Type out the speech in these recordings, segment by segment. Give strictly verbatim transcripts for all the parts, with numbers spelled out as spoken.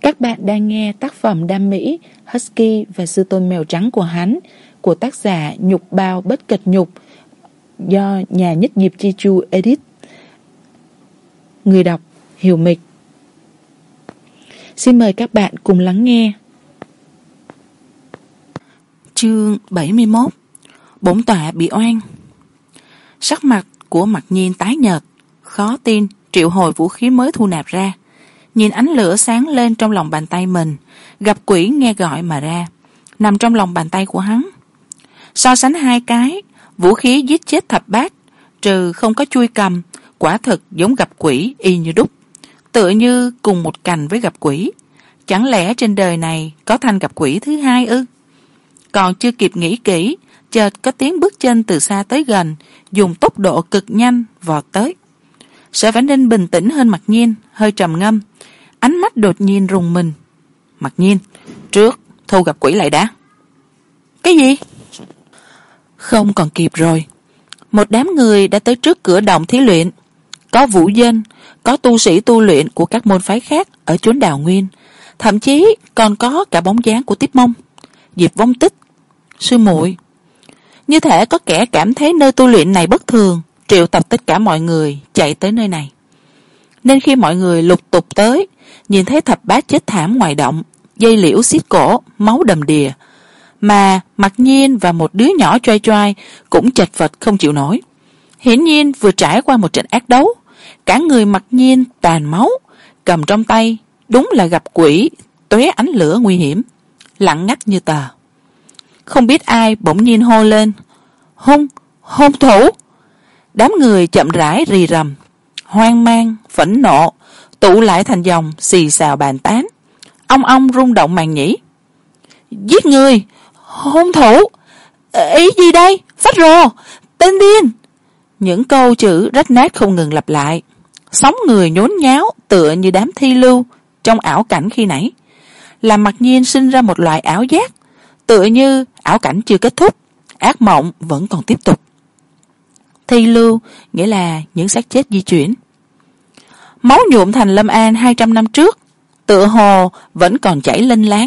Các bạn đang nghe tác phẩm đam mỹ Husky và sư tôn mèo trắng của hắn của tác giả Nhục Bao Bất Kịch Nhục do nhà nhất nghiệp Chi Chu edit. Người đọc Hiểu Mịch. Xin mời các bạn cùng lắng nghe. Chương bảy mươi mốt. Bổn tọa bị oan. Sắc mặt của Mặc Nhiên tái nhợt, khó tin triệu hồi vũ khí mới thu nạp ra, nhìn ánh lửa sáng lên trong lòng bàn tay mình, gặp quỷ nghe gọi mà ra, nằm trong lòng bàn tay của hắn. So sánh hai cái, vũ khí giết chết thập bát, trừ không có chuôi cầm, quả thực giống gặp quỷ y như đúc, tựa như cùng một cành với gặp quỷ. Chẳng lẽ trên đời này có thanh gặp quỷ thứ hai ư? Còn chưa kịp nghĩ kỹ, chợt có tiếng bước chân từ xa tới gần, dùng tốc độ cực nhanh vọt tới. Sở Vãn Ninh bình tĩnh hơn Mặc Nhiên, hơi trầm ngâm, ánh mắt đột nhiên rùng mình. Mặc Nhiên, trước thu gặp quỷ lại đã. Cái gì? Không còn kịp rồi. Một đám người đã tới trước cửa động thí luyện. Có vũ dân, có tu sĩ tu luyện của các môn phái khác ở chốn Đào Nguyên, thậm chí còn có cả bóng dáng của Tiếp Mông, Diệp Vong Tích, sư muội. Như thể có kẻ cảm thấy nơi tu luyện này bất thường, triệu tập tất cả mọi người chạy tới nơi này. Nên khi mọi người lục tục tới, nhìn thấy thập bát chết thảm ngoài động, dây liễu xiết cổ, máu đầm đìa, mà Mặc Nhiên và một đứa nhỏ choai choai cũng chật vật không chịu nổi. Hiển nhiên vừa trải qua một trận ác đấu, cả người Mặc Nhiên toàn máu, cầm trong tay đúng là gặp quỷ tóe ánh lửa nguy hiểm, lặng ngắt như tờ. Không biết ai bỗng nhiên hô lên: hung hung thủ! Đám người chậm rãi rì rầm, hoang mang, phẫn nộ tụ lại thành dòng, xì xào bàn tán, ong ong rung động màng nhĩ. Giết người! Hung thủ! Ý gì đây? Phát rồ! Tên điên! Những câu chữ rách nát không ngừng lặp lại. Sóng người nhốn nháo tựa như đám thi lưu trong ảo cảnh khi nãy, làm Mặc Nhiên sinh ra một loại ảo giác, tựa như ảo cảnh chưa kết thúc, ác mộng vẫn còn tiếp tục. Thi lưu nghĩa là những xác chết di chuyển. Máu nhuộm thành Lâm An hai trăm năm trước, tựa hồ vẫn còn chảy lênh láng.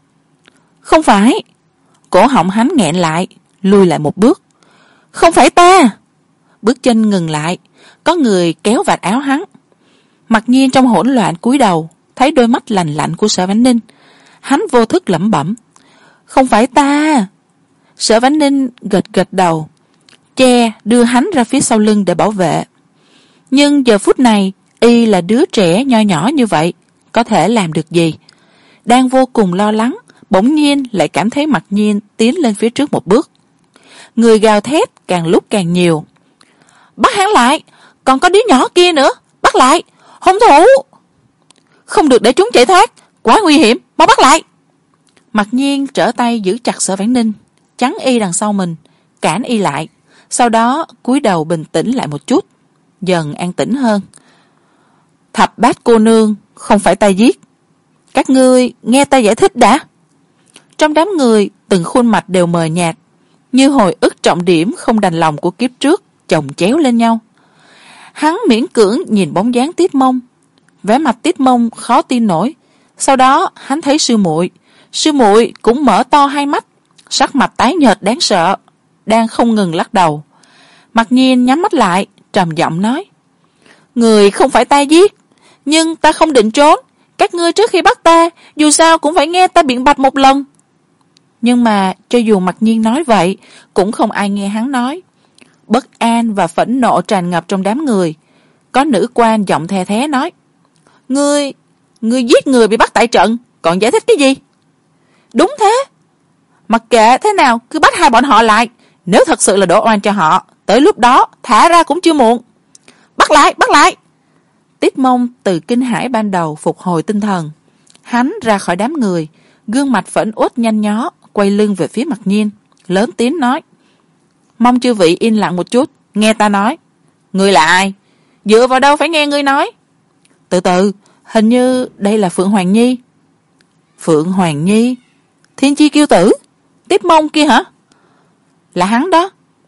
Không phải! Cổ họng hắn nghẹn lại, lùi lại một bước. Không phải ta! Bước chân ngừng lại, có người kéo vạt áo hắn. Mặc Nhiên trong hỗn loạn cúi đầu, thấy đôi mắt lành lạnh của Sở Vãn Ninh. Hắn vô thức lẩm bẩm: không phải ta! Sở Vãn Ninh gật gật đầu, che đưa hắn ra phía sau lưng để bảo vệ. Nhưng giờ phút này y là đứa trẻ nho nhỏ như vậy, có thể làm được gì? Đang vô cùng lo lắng, bỗng nhiên lại cảm thấy Mặc Nhiên tiến lên phía trước một bước. Người gào thét càng lúc càng nhiều. Bắt hắn lại! Còn có đứa nhỏ kia nữa! Bắt lại! Hung thủ! Không được để chúng chạy thoát! Quá nguy hiểm! Mau bắt lại! Mặc Nhiên trở tay giữ chặt Sở Vãn Ninh, chắn y đằng sau mình, cản y lại, sau đó cúi đầu bình tĩnh lại một chút, dần an tĩnh hơn. Thập bát cô nương không phải ta giết, các ngươi nghe ta giải thích đã. Trong đám người từng khuôn mặt đều mờ nhạt, như hồi ức trọng điểm không đành lòng của kiếp trước chồng chéo lên nhau. Hắn miễn cưỡng nhìn bóng dáng Tiếp Mông, vẻ mặt Tiếp Mông khó tin nổi. Sau đó hắn thấy sư muội, sư muội cũng mở to hai mắt, sắc mặt tái nhợt đáng sợ, đang không ngừng lắc đầu. Mặc Nhiên nhắm mắt lại, trầm giọng nói: người không phải ta giết, nhưng ta không định trốn. Các ngươi trước khi bắt ta, dù sao cũng phải nghe ta biện bạch một lần. Nhưng mà cho dù Mặc Nhiên nói vậy, cũng không ai nghe hắn nói. Bất an và phẫn nộ tràn ngập trong đám người. Có nữ quan giọng the thé nói: ngươi ngươi giết người bị bắt tại trận, còn giải thích cái gì? Đúng thế, mặc kệ thế nào cứ bắt hai bọn họ lại. Nếu thật sự là đổ oan cho họ, tới lúc đó thả ra cũng chưa muộn. Bắt lại, bắt lại! Tiếp Mông từ kinh hãi ban đầu phục hồi tinh thần, hắn ra khỏi đám người, gương mặt phẫn uất nhanh nhó, quay lưng về phía Mặc Nhiên, lớn tiếng nói: mong chư vị yên lặng một chút, nghe ta nói. Ngươi là ai? Dựa vào đâu phải nghe ngươi nói? Từ từ, hình như đây là Phượng Hoàng Nhi. Phượng Hoàng Nhi? Thiên chi kiêu tử? Tiếp Mông kia hả? Là hắn đó.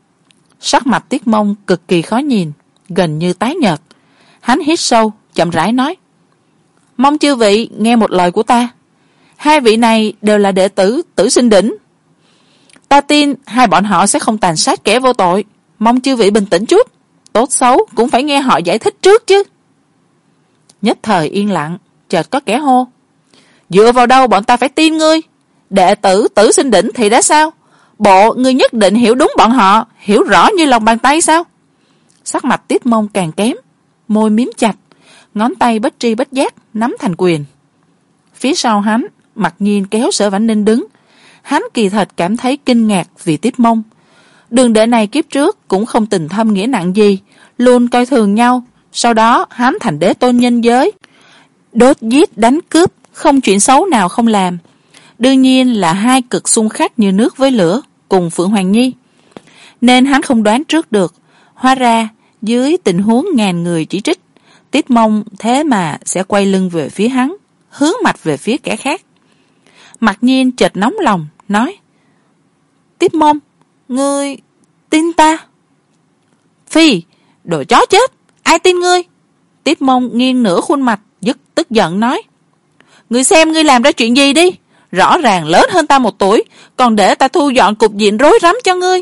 Sắc mặt Tiếp Mông cực kỳ khó nhìn, gần như tái nhợt. Hắn hít sâu, chậm rãi nói: Mong chư vị nghe một lời của ta. Hai vị này đều là đệ tử Tử Sinh Đỉnh. Ta tin hai bọn họ sẽ không tàn sát kẻ vô tội. Mong chư vị bình tĩnh chút. Tốt xấu cũng phải nghe họ giải thích trước chứ. Nhất thời yên lặng, chợt có kẻ hô. Dựa vào đâu bọn ta phải tin ngươi? Đệ tử Tử Sinh Đỉnh thì đã sao? Bộ ngươi nhất định hiểu đúng bọn họ, hiểu rõ như lòng bàn tay sao? Sắc mặt Tiết Mông càng kém, môi miếm chặt, ngón tay bất tri bất giác nắm thành quyền. Phía sau hắn, Mặc Nhiên kéo Sở Vãn Ninh đứng. Hắn kỳ thật cảm thấy kinh ngạc vì Tiết Mông. Đường đệ này kiếp trước cũng không tình thâm nghĩa nặng gì, luôn coi thường nhau. Sau đó hắn thành đế tôn nhân giới, đốt giết đánh cướp, không chuyện xấu nào không làm. Đương nhiên là hai cực xung khắc như nước với lửa, cùng Phượng Hoàng Nhi. Nên hắn không đoán trước được. Hóa ra dưới tình huống ngàn người chỉ trích, Tiết Mông thế mà sẽ quay lưng về phía hắn, hướng mặt về phía kẻ khác. Mặc Nhiên chợt nóng lòng, nói. Tiết Mông, ngươi tin ta? Phi, đồ chó chết, ai tin ngươi? Tiết Mông nghiêng nửa khuôn mặt, dứt tức giận nói. Ngươi xem ngươi làm ra chuyện gì đi, rõ ràng lớn hơn ta một tuổi, còn để ta thu dọn cục diện rối rắm cho ngươi.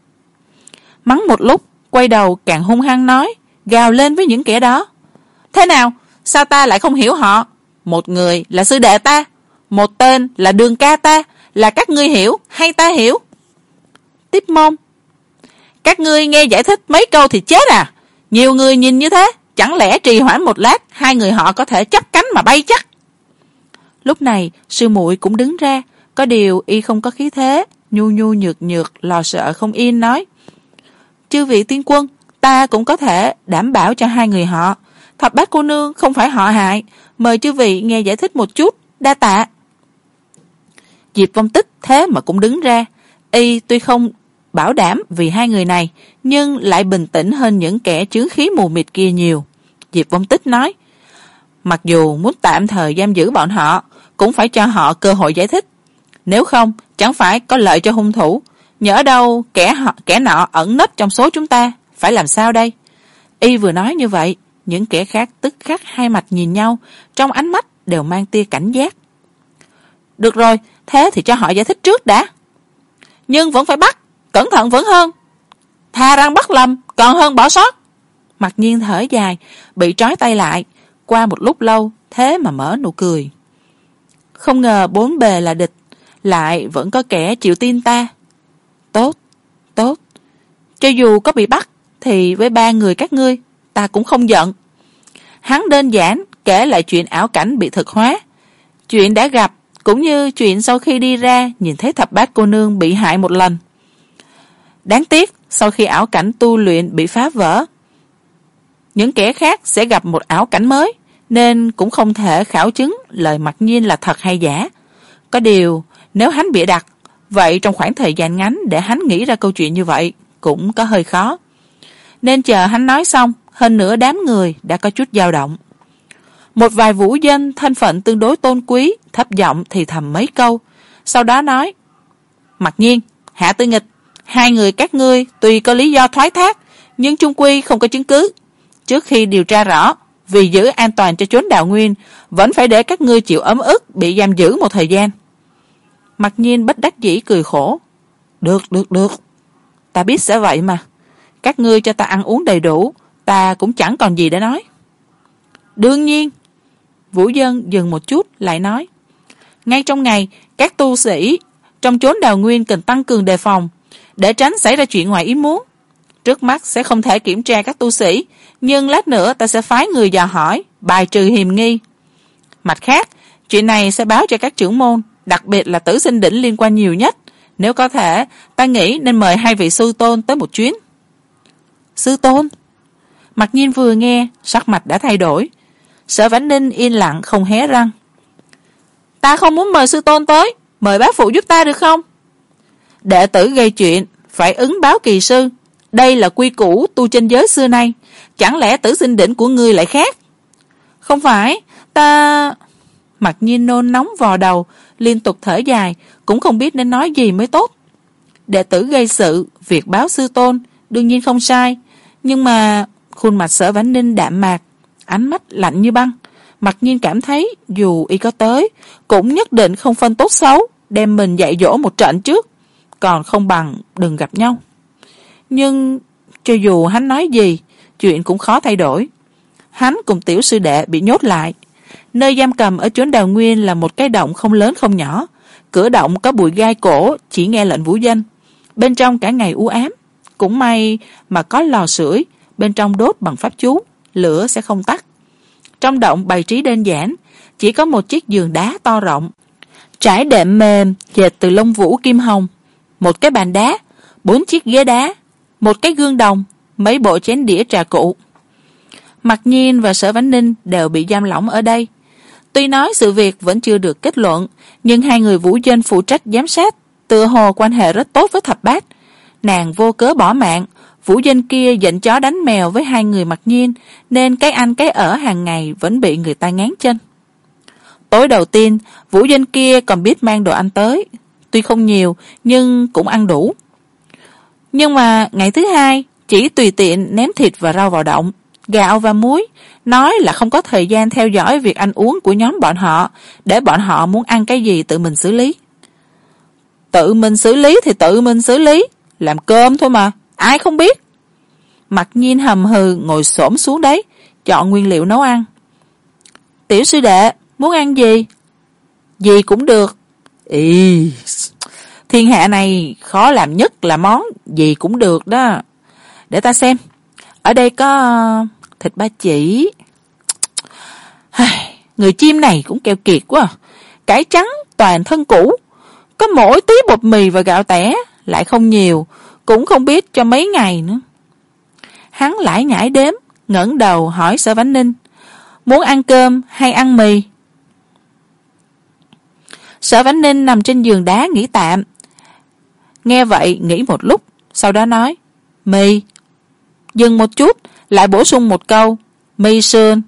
Mắng một lúc, quay đầu càng hung hăng nói, gào lên với những kẻ đó. Thế nào, sao ta lại không hiểu họ? Một người là sư đệ ta, một tên là Đường ca ta, là các ngươi hiểu hay ta hiểu? Tiết Mông, các ngươi nghe giải thích mấy câu thì chết à? Nhiều người nhìn như thế, chẳng lẽ trì hoãn một lát, hai người họ có thể chắp cánh mà bay chắc? Lúc này sư muội cũng đứng ra, có điều y không có khí thế, nhu nhu nhược nhược lo sợ không yên nói. Chư vị tiên quân, ta cũng có thể đảm bảo cho hai người họ. Thập Bát cô nương không phải họ hại, mời chư vị nghe giải thích một chút, đa tạ. Diệp Vong Tích thế mà cũng đứng ra, y tuy không bảo đảm vì hai người này, nhưng lại bình tĩnh hơn những kẻ chướng khí mù mịt kia nhiều. Diệp Vong Tích nói, mặc dù muốn tạm thời giam giữ bọn họ, cũng phải cho họ cơ hội giải thích. Nếu không, chẳng phải có lợi cho hung thủ. Nhỡ đâu kẻ họ, kẻ nọ ẩn nấp trong số chúng ta, phải làm sao đây? Y vừa nói như vậy, những kẻ khác tức khắc hai mặt nhìn nhau, trong ánh mắt đều mang tia cảnh giác. Được rồi, thế thì cho họ giải thích trước đã. Nhưng vẫn phải bắt, cẩn thận vẫn hơn. Thà rằng bắt lầm, còn hơn bỏ sót. Mặc Nhiên thở dài, bị trói tay lại. Qua một lúc lâu, thế mà mở nụ cười. Không ngờ bốn bề là địch, lại vẫn có kẻ chịu tin ta. Tốt, tốt. Cho dù có bị bắt, thì với ba người các ngươi, ta cũng không giận. Hắn đơn giản kể lại chuyện ảo cảnh bị thực hóa, chuyện đã gặp, cũng như chuyện sau khi đi ra nhìn thấy Thập Bát cô nương bị hại một lần. Đáng tiếc, sau khi ảo cảnh tu luyện bị phá vỡ, những kẻ khác sẽ gặp một ảo cảnh mới, nên cũng không thể khảo chứng lời Mặc Nhiên là thật hay giả. Có điều, nếu hắn bịa đặt, vậy trong khoảng thời gian ngắn để hắn nghĩ ra câu chuyện như vậy cũng có hơi khó. Nên chờ hắn nói xong, hơn nữa đám người đã có chút dao động. Một vài vũ dân thân phận tương đối tôn quý, thấp giọng thì thầm mấy câu, sau đó nói, Mặc Nhiên, Hạ Tư Nghịch, hai người các ngươi tuy có lý do thoái thác, nhưng chung quy không có chứng cứ. Trước khi điều tra rõ, vì giữ an toàn cho chốn Đào Nguyên, vẫn phải để các ngươi chịu ấm ức bị giam giữ một thời gian. Mặc Nhiên bất đắc dĩ cười khổ. Được, được, được. Ta biết sẽ vậy mà. Các ngươi cho ta ăn uống đầy đủ, ta cũng chẳng còn gì để nói. Đương nhiên. Vũ dân dừng một chút lại nói. Ngay trong ngày, các tu sĩ trong chốn Đào Nguyên cần tăng cường đề phòng, để tránh xảy ra chuyện ngoài ý muốn. Trước mắt sẽ không thể kiểm tra các tu sĩ, nhưng lát nữa ta sẽ phái người dò hỏi, bài trừ hiềm nghi. Mặt khác, chuyện này sẽ báo cho các trưởng môn, đặc biệt là Tử Sinh Đỉnh liên quan nhiều nhất. Nếu có thể, ta nghĩ nên mời hai vị sư tôn tới một chuyến. Sư tôn? Mặc Nhiên vừa nghe, sắc mặt đã thay đổi. Sở Vãn Ninh yên lặng không hé răng. Ta không muốn mời sư tôn tới, mời bá phụ giúp ta được không? Đệ tử gây chuyện, phải ứng báo kỳ sư. Đây là quy củ tu chân giới xưa nay, chẳng lẽ Tử Sinh Đỉnh của ngươi lại khác? Không phải, ta... Mặc Nhiên nôn nóng vò đầu, liên tục thở dài, cũng không biết nên nói gì mới tốt. Đệ tử gây sự, việc báo sư tôn, đương nhiên không sai, nhưng mà... Khuôn mặt Sở Vãn Ninh đạm mạc, ánh mắt lạnh như băng, Mặc nhiên cảm thấy dù y có tới cũng nhất định không phân tốt xấu, đem mình dạy dỗ một trận trước, còn không bằng đừng gặp nhau. Nhưng cho dù hắn nói gì, chuyện cũng khó thay đổi. Hắn cùng tiểu sư đệ bị nhốt lại. Nơi giam cầm ở chốn Đào Nguyên là một cái động không lớn không nhỏ. Cửa động có bụi gai cổ, chỉ nghe lệnh vũ danh. Bên trong cả ngày u ám. Cũng may mà có lò sưởi, bên trong đốt bằng pháp chú, lửa sẽ không tắt. Trong động bày trí đơn giản, chỉ có một chiếc giường đá to rộng, trải đệm mềm dệt từ lông vũ kim hồng, một cái bàn đá, bốn chiếc ghế đá, một cái gương đồng, mấy bộ chén đĩa trà cụ. Mặc Nhiên và Sở Vãn Ninh đều bị giam lỏng ở đây. Tuy nói sự việc vẫn chưa được kết luận, nhưng hai người vũ danh phụ trách giám sát tựa hồ quan hệ rất tốt với thập bát. Nàng vô cớ bỏ mạng, vũ danh kia giận chó đánh mèo với hai người Mặc Nhiên, nên cái ăn cái ở hàng ngày vẫn bị người ta ngán chân. Tối đầu tiên, vũ danh kia còn biết mang đồ ăn tới, tuy không nhiều nhưng cũng ăn đủ. Nhưng mà ngày thứ hai chỉ tùy tiện ném thịt và rau vào động, gạo và muối, nói là không có thời gian theo dõi việc ăn uống của nhóm bọn họ, để bọn họ muốn ăn cái gì tự mình xử lý. Tự mình xử lý thì tự mình xử lý, làm cơm thôi mà, ai không biết. Mặc Nhiên hầm hừ ngồi xổm xuống đấy, chọn nguyên liệu nấu ăn. Tiểu sư đệ, muốn ăn gì? Gì cũng được. Ý, thiên hạ này khó làm nhất là món gì cũng được đó. Để ta xem. Ở đây có thịt ba chỉ. Người chim này cũng keo kiệt quá. Cải trắng toàn thân cũ, có mỗi tí bột mì và gạo tẻ, lại không nhiều, cũng không biết cho mấy ngày nữa. Hắn lải nhải đếm, ngẩng đầu hỏi Sở Vãn Ninh, muốn ăn cơm hay ăn mì? Sở Vãn Ninh nằm trên giường đá nghỉ tạm. Nghe vậy nghĩ một lúc, sau đó nói, mì. Dừng một chút, lại bổ sung một câu, mì sườn.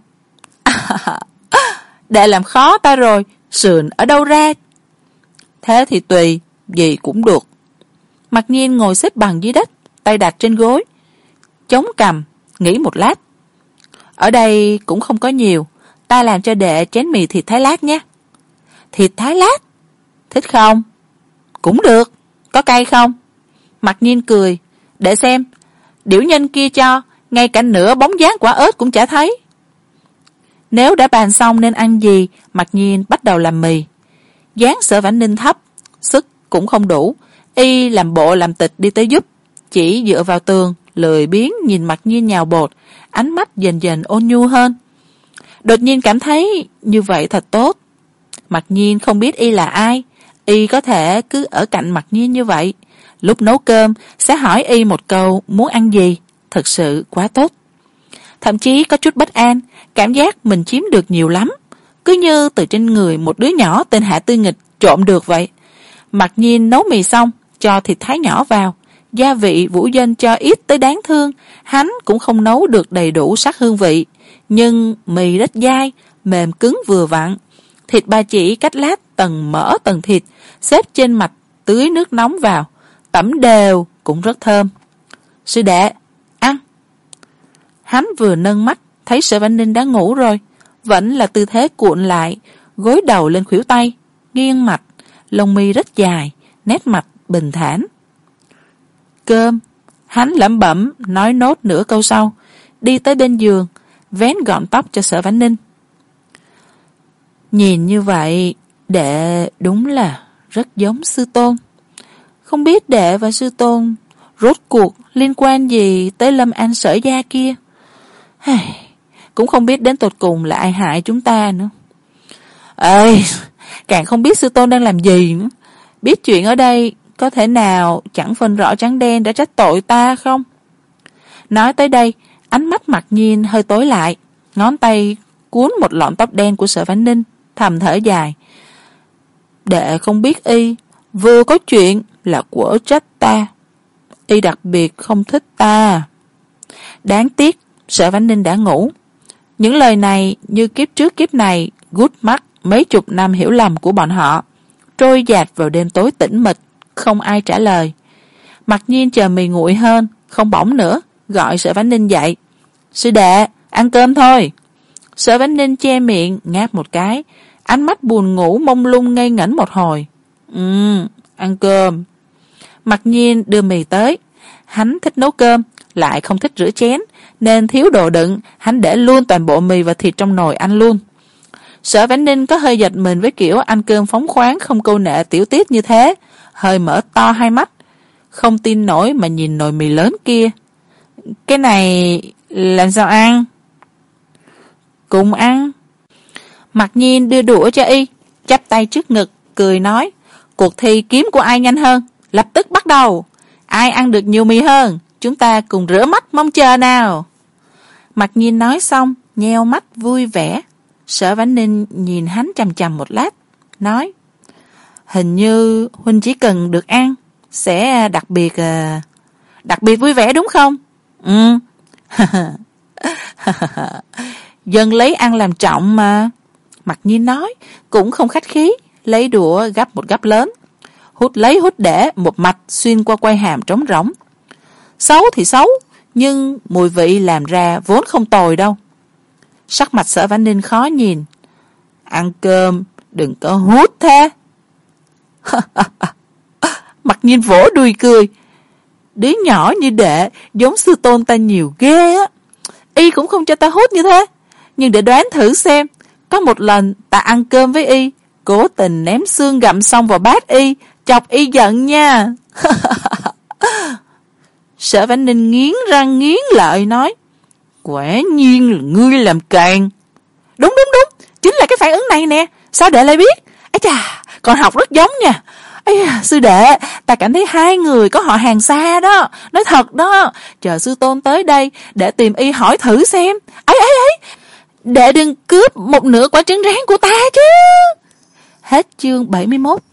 Để làm khó ta rồi, sườn ở đâu ra? Thế thì tùy, gì cũng được. Mặc Nhiên ngồi xếp bằng dưới đất, tay đặt trên gối, chống cằm, nghĩ một lát. Ở đây cũng không có nhiều, ta làm cho đệ chén mì thịt thái lát nhé. Thịt thái lát? Thích không? Cũng được, có cay không? Mặc Nhiên cười, để xem, điểu nhân kia cho, ngay cả nửa bóng dáng quả ớt cũng chả thấy. Nếu đã bàn xong nên ăn gì, Mặc Nhiên bắt đầu làm mì. Dáng Sở Vãn Ninh thấp, sức cũng không đủ, y làm bộ làm tịch đi tới giúp, chỉ dựa vào tường, lười biếng nhìn Mặc Nhiên nhào bột, ánh mắt dần dần ôn nhu hơn. Đột nhiên cảm thấy như vậy thật tốt. Mặc Nhiên không biết y là ai, y có thể cứ ở cạnh Mặc Nhiên như vậy, lúc nấu cơm sẽ hỏi y một câu muốn ăn gì, thật sự quá tốt. Thậm chí có chút bất an, cảm giác mình chiếm được nhiều lắm, cứ như từ trên người một đứa nhỏ tên Hạ Tư Nghịch trộm được vậy. Mặc Nhiên nấu mì xong, cho thịt thái nhỏ vào, gia vị vũ danh cho ít tới đáng thương, hắn cũng không nấu được đầy đủ sắc hương vị, nhưng mì rất dai, mềm cứng vừa vặn. Thịt ba chỉ cách lát tầng mỡ tầng thịt, xếp trên mặt, tưới nước nóng vào, tẩm đều cũng rất thơm. Sư đệ, ăn. Hắn vừa nâng mắt, thấy Sở Vãn Ninh đã ngủ rồi, vẫn là tư thế cuộn lại, gối đầu lên khuỷu tay, nghiêng mặt, lông mi rất dài, nét mặt bình thản. Cơm. Hắn lẩm bẩm nói nốt nửa câu sau, đi tới bên giường, vén gọn tóc cho Sở Vãn Ninh. Nhìn như vậy, đệ đúng là rất giống sư tôn. Không biết đệ và sư tôn rốt cuộc liên quan gì tới Lâm An Sở gia kia. Cũng không biết đến tột cùng là ai hại chúng ta nữa. Ê, càng không biết sư tôn đang làm gì nữa. Biết chuyện ở đây, có thể nào chẳng phân rõ trắng đen đã trách tội ta không? Nói tới đây, ánh mắt Mặc Nhiên hơi tối lại, ngón tay cuốn một lọn tóc đen của Sở Vãn Ninh, thầm thở dài. Đệ không biết y, vừa có chuyện là quở trách ta. Y đặc biệt không thích ta. Đáng tiếc, Sở Vãn Ninh đã ngủ. Những lời này như kiếp trước kiếp này gút mắt mấy chục năm hiểu lầm của bọn họ, trôi dạt vào đêm tối tĩnh mịch, không ai trả lời. Mặc Nhiên chờ mì nguội hơn, không bỏng nữa, gọi Sở Vãn Ninh dậy. Sư đệ, ăn cơm thôi. Sở Vãn Ninh che miệng ngáp một cái, ánh mắt buồn ngủ mông lung ngây ngẩn một hồi. Ừ, ăn cơm. Mặc Nhiên đưa mì tới. Hắn thích nấu cơm, lại không thích rửa chén, nên thiếu đồ đựng, hắn để luôn toàn bộ mì và thịt trong nồi ăn luôn. Sở Vãn Ninh có hơi giật mình với kiểu ăn cơm phóng khoáng không câu nệ tiểu tiết như thế, hơi mở to hai mắt, không tin nổi mà nhìn nồi mì lớn kia. Cái này làm sao ăn? Cùng ăn. Mặc Nhiên đưa đũa cho y, chắp tay trước ngực, cười nói, cuộc thi kiếm của ai nhanh hơn, lập tức bắt đầu. Ai ăn được nhiều mì hơn, chúng ta cùng rửa mắt mong chờ nào. Mặc Nhiên nói xong, nheo mắt vui vẻ. Sở Vãn Ninh nhìn hắn chằm chằm một lát, nói, hình như huynh chỉ cần được ăn, sẽ đặc biệt, à, đặc biệt vui vẻ đúng không? Ừ. Dân lấy ăn làm trọng mà. Mặc Nhiên nói, cũng không khách khí, lấy đũa gắp một gắp lớn, hút lấy hút để một mạch xuyên qua quai hàm trống rỗng. Xấu thì xấu, nhưng mùi vị làm ra vốn không tồi đâu. Sắc mặt Sở Vãn Ninh khó nhìn. Ăn cơm đừng có hút thế. Mặc Nhiên vỗ đùi cười. Đứa nhỏ như đệ giống sư tôn ta nhiều ghê á. Y cũng không cho ta hút như thế, nhưng để đoán thử xem, có một lần ta ăn cơm với y, cố tình ném xương gặm xong vào bát y, chọc y giận nha. Sở Vãn Ninh nghiến răng nghiến lợi nói, quả nhiên là ngươi làm càng. Đúng đúng đúng, chính là cái phản ứng này nè, sao đệ lại biết? Ấy chà, còn học rất giống nha. Ây da, sư đệ, ta cảm thấy hai người có họ hàng xa đó, nói thật đó, chờ sư tôn tới đây để tìm y hỏi thử xem. Ấy ấy ấy, đệ đừng cướp một nửa quả trứng rán của ta chứ. Hết chương bảy mươi mốt.